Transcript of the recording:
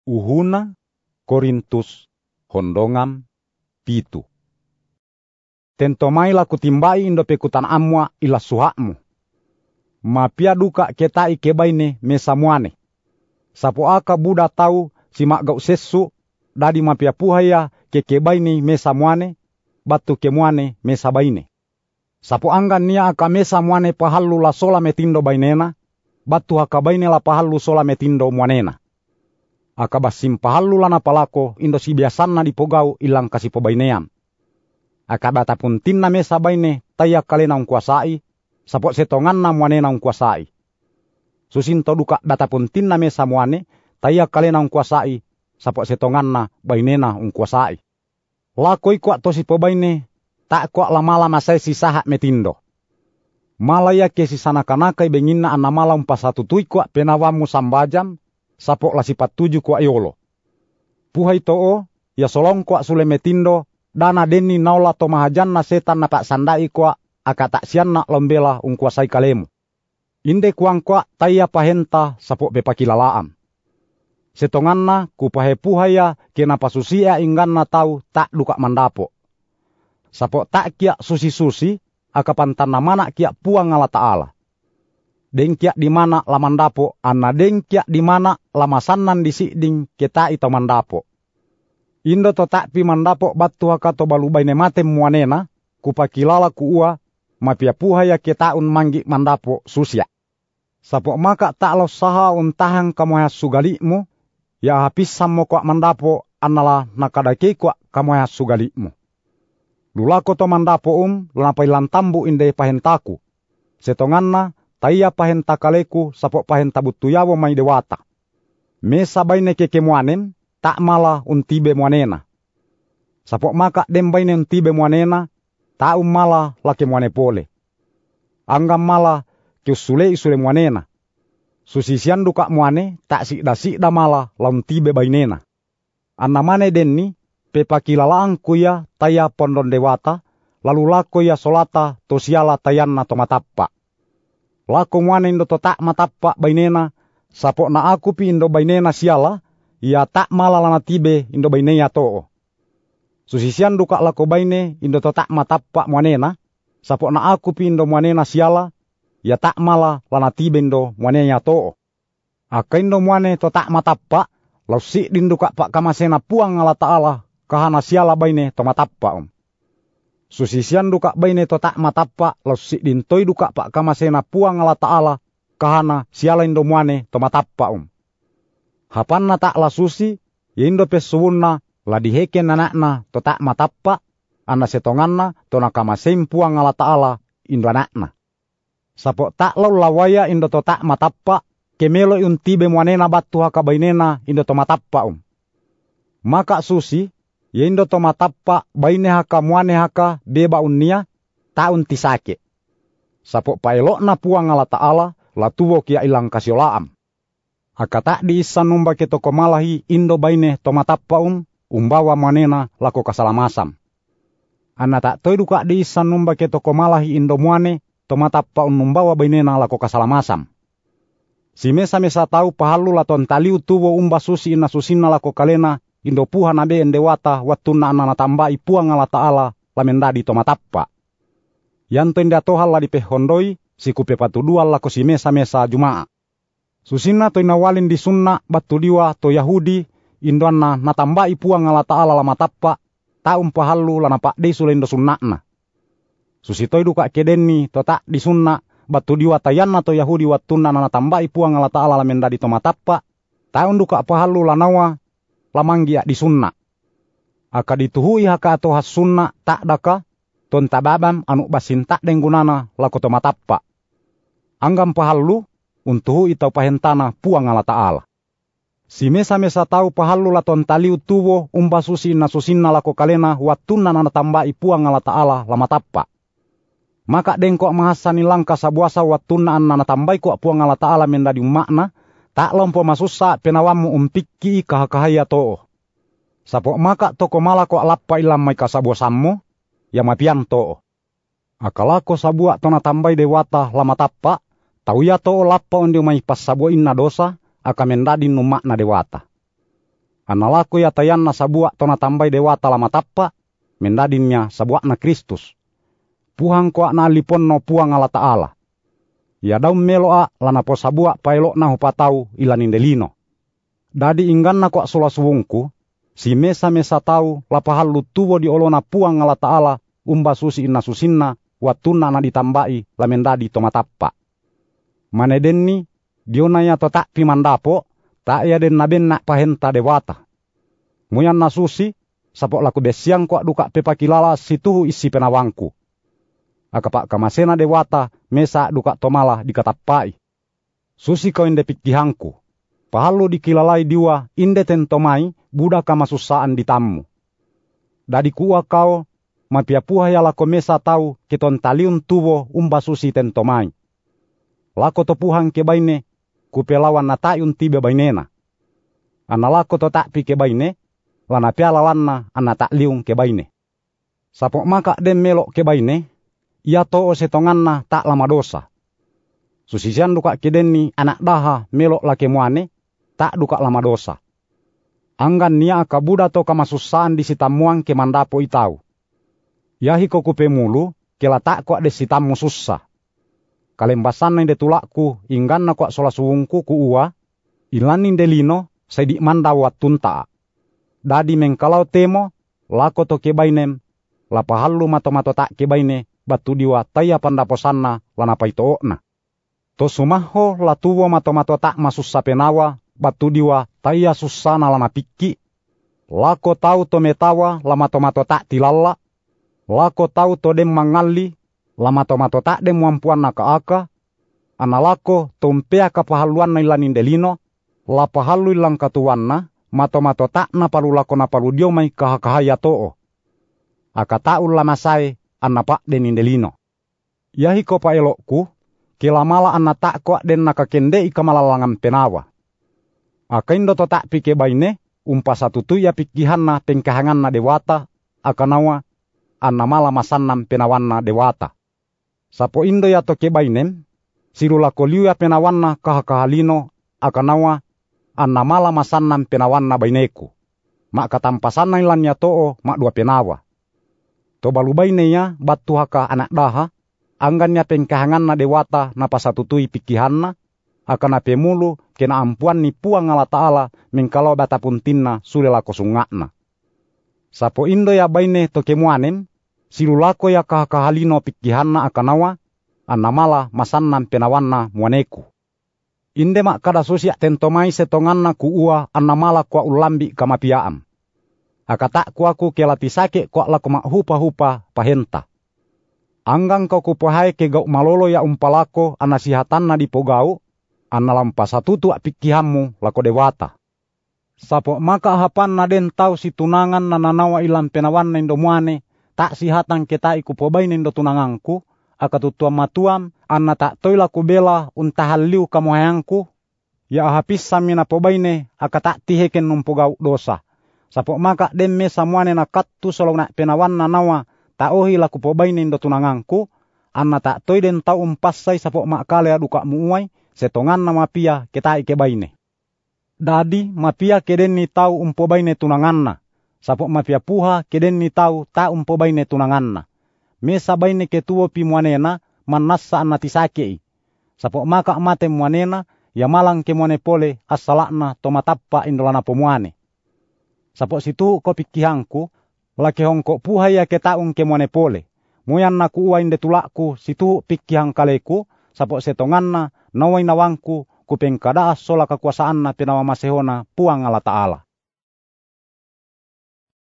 Uhuna Korintus hondongam 7. Tentomai laku timbai indo pekutan amwa ila suhakmu. Mapia duka ketai kebaine mesamuane. Sapo aka buda tau simak gau sesu dadi mapia puhaya kekebaine mesamuane batu kemuane mesabaine. Sapo anggan nia aka mesamuane pahallu la sola metindo bainena batu hakabaine la pahallu sola metindo muanena. Aka basim pahallu lana palako indo si biasanna dipogau ilang kasi pobainean. Aka batapun tinna mesa baine taya kalena ungkuasai, sapo setonganna muanena ungkuasai. Susinto duka datapun tinna mesa muane taya kalena ungkuasai, sapo setonganna bainena ungkuasai. Lakoi kwa tosi pobaine tak kwa lamala masai sisaha metindo. Malaya kesi sanakanakai benginna anamala umpasatutui kwa penawamu sambajam, sapo la sifat 7 kwa iolo. Puhai to'o, ya solong kwa sule metindo, dana deni naula to mahajanna setan na pak sandai kwa aka tak sianna lombela ungkuasai kalemu. Inde kuang kwa taya pahenta sapo bepakilalaan. Setonganna kupahe puhaya kena pasusia ingganna tau tak duka mandapo. Sapo tak kia susi-susi aka pantanna mana kia puang ala ta'ala. Dengkia di mana la mandapo, anna dengkia di mana la masannan disiding kita ito mandapo. Indo to tak pi mandapo batu haka to balubaine mate muanena, kupakilala kuua, mapia puhaya kita un manggi mandapo susia. Sapo maka tak lo saha untahang kamoya sugalikmu, ya hapis sammo kwa mandapo anala nakadake kwa kamoya sugalikmu. Lulako to mandapo lunapai lantambu inde pahentaku. Setonganna, taya pahenta kaleku sapo pahenta butuyawo mai dewata. Mesa baine kekemuanen, tak mala untibe muanena. Sapo maka dem baine untibe muanena, tak mala lake muane pole. Anggam mala kiusule isule muanena. Susisian duka muane, tak sikda mala la untibe bainena. Annamane denni, pepakilalaan kuya taya pondon dewata, lalu lako ya solata tosiala tayanna tomatappa. Lako muane indo to tak matappa bainena, sapo na aku pi indo bainena siala, ia tak mala lana tibe indo bainea to'o. Susisian duka lako baine indo to tak matappa muanena, sapo na aku pi indo muanena siala, ia tak mala lana tibe indo muanea to'o. Aka indo muane to tak matappa, lau si dinduka pak kamasena puang ala ta'ala, kahana siala baine to matappa Susisian duka baine to tak matappa lau si dintoi duka pak kamasena puang ala ta'ala kahana siala indo muane to matappa Hapanna tak la susi ya indo pesuwunna la diheken anakna to tak matappa anna setonganna to nakamasem puang ala ta'ala indo anakna. Sapo tak lau lawaya indo to tak matappa kemelo untibe muanena batu haka bainena indo to matappa Maka susi ya indo to matappa baine haka muane haka beba unnia taun tisake. Sapo paelokna puang ala ta'ala la tuwo kia ilang kasiolaam. Haka tak diisan numba ke toko malahi indo baine to matappa umbawa muanena lako kasalamasam. Anna tak toi duka diisan numba ke toko malahi indo muane to matappa umbawa bainena lako kasalamasam. Si mesa tau pahallu laton taliu tuwo umba susi ina susinna lako kalena indo puha nabe endewata watuna anana tambai puang ala ta'ala lamendadi to matappa. Yanto inda tohal la dipehondoi sikupe patudual lako si mesa jumaa. Susinna to inawalin di sunna batu diwa to Yahudi indo anna natambai puang ala ta'ala la matappa taum pahallu lana pak desu indo sunnakna. Susitoi duka kedeni to tak di sunna batu diwa tayanna to Yahudi watuna anana tambai puang ala ta'ala lamendadi to matappa taun duka pahallu lanawa lamanggia di sunna. Aka dituhui haka atau has sunna tak daka ton tababam anu basin tak denggunana lako to matappa. Anggam pahallu untuhu itau pahentana puang ala ta'ala. Si mesa tau pahallu laton taliu tuwo umba susi na susinna lako kalena watuna nana tambai puang ala ta'ala la matappa. Maka dengkok mahasani langka sabuasa watuna nana tambai ko puang ala ta'ala mendadi makna tak lompo masusa penawamu umpikki kahakahaya to'o. Sapo maka toko malako alappa ilam mai kasabuasammo, ya mapian to'o. Akalako sabua tona tambai dewata lama tappa, tau ya to'o lappa ondio mai pas sabua inna dosa, aka mendadi numakna dewata. Analako ya tayanna sabua tona tambai dewata lama tappa, mendadinnya sabua na Kristus. Puhang ko na liponno puang ala Ta'ala. Ya daum meloa lana po sabua paelo na hupatau ilanindelino. Dadi ingganna ko sula suwungku, si mesa-mesa tau lapahallu tuwo di olona puang ala Ta'ala umba susi inna susinna watuna na ditambai lamendadi tomatappa. Manedenni dionaya to tak pimandapo tak ya den nabenna pahenta dewata. Muyan na susi sapok laku besiang ko duka pepakilala situhu isi penawangku. Akapak kamasena dewata mesa duka tomala dikatappai. Susi kau inde pikihangku. Pahalu dikilalai diwa inde tentomai buda kamasusaan ditammu. Dadi kuwa kau mapiapuha ya lako mesa tau kiton taliun tuwo umba susi tentomai. Lako to puhang kebaine kupelawan na tayun tibe bainena. Analako to tak pi kebaine lana piala lanna ana tak liung kebaine. Sapok maka dem melok kebaine ia to setonganna tak lama dosa. Susisian duka kedenni anak daha melok lake muane tak duka lama dosa. Anggan nia akabuda to kamasusaan di sitamuang kemandapo itau. Yahi ko kupemulu kela tak ko de sitamu susah. Kalembasan nang detulakku ingganna ko sola suwungku ku uwa ilanin delino sedi manda watunta. Dadi mengkalau temo lako to kebainem lapahallu mato-mato tak kebaine batu diwa taya pandaposanna lana paitookna. To sumaho latuwo mato-mato tak masussa penawa batu diwa taya susana lana pikki. Lako tau to metawa lamato-mato tak tilalla. Lako tau to dem mangalli lamato-mato tak dem wampuan na kaaka. Analako tompea kapahaluan na ilanin delino lapahalu ilang katuanna mato-mato tak na palu lako na palu dio may kahakahaya too. Akataul lamasai anna pak den indelino. Yahi ko pa elokku, kilamala anna tak ko den nakakende ikamalalangan penawa. Akaindo to tak pike baine, umpa satu tu ya pikihanna tengkahangan na dewata, akanawa anna mala masannam penawanna dewata. Sapo indo ya to ke bainem, sirula koliu ya penawanna kahakahalino, akanawa anna mala masannam penawanna baineku. Mak katampasan na ilan ya too mak dua penawa. To balubaine ya batu haka anak daha, anggannya pengkahangan na dewata na pasatutui pikihanna, akana pemulu kena ampuan ni puang ala Ta'ala mengkalau bata puntinna sulela kosungakna. Sapo indo ya baine to kemuanen, silulako ya kahakahalino pikihanna akanawa, annamala masannam penawanna muaneku. Inde mak kada susia tentomai setonganna ku ua annamala kwa ulambi kamapiaam. Akatak ku aku kelatisake kwa laku mak hupa-hupa pahenta. Anggang kau kupahai ke gau malolo ya umpalako anasihatanna di pogau, analampa satutu pikihammu lako dewata. Sapo maka hapan na den tau si tunangan na nanawa ilang penawan na indomuane, tak sihatan kita iku pobain indo tunangangku, akatutua matuam, anna tak toy laku bela untahaliu kamuhayangku, ya hapis samina pobaine akatak tiheken numpogau dosa. Sapo maka den me samuane na kattu solong na penawan na nawa, tak ohi laku pobain indo tunangangku, anna tak toy den tau umpasai sapo makale aduka muuai, setongan na mapia kita ike baine. Dadi mapia keden ni tau umpobaine tunanganna. Sapo mapia puha keden ni tau ta umpobaine tunanganna. Mesa baine ketuo pi muanena manassa annatisakei. Sapo maka mate muanena ya malang ke muane pole asalakna tomatappa indolana pomuane. Sapo situ ko pikihangku lake hongko puha ya ketaung ke muane pole. Muyan na kuua inde tulakku situ pikihang kaleku sapo setonganna nawai nawangku kupeng kada sola kekuasaan na penawa masehona puang ala Ta'ala.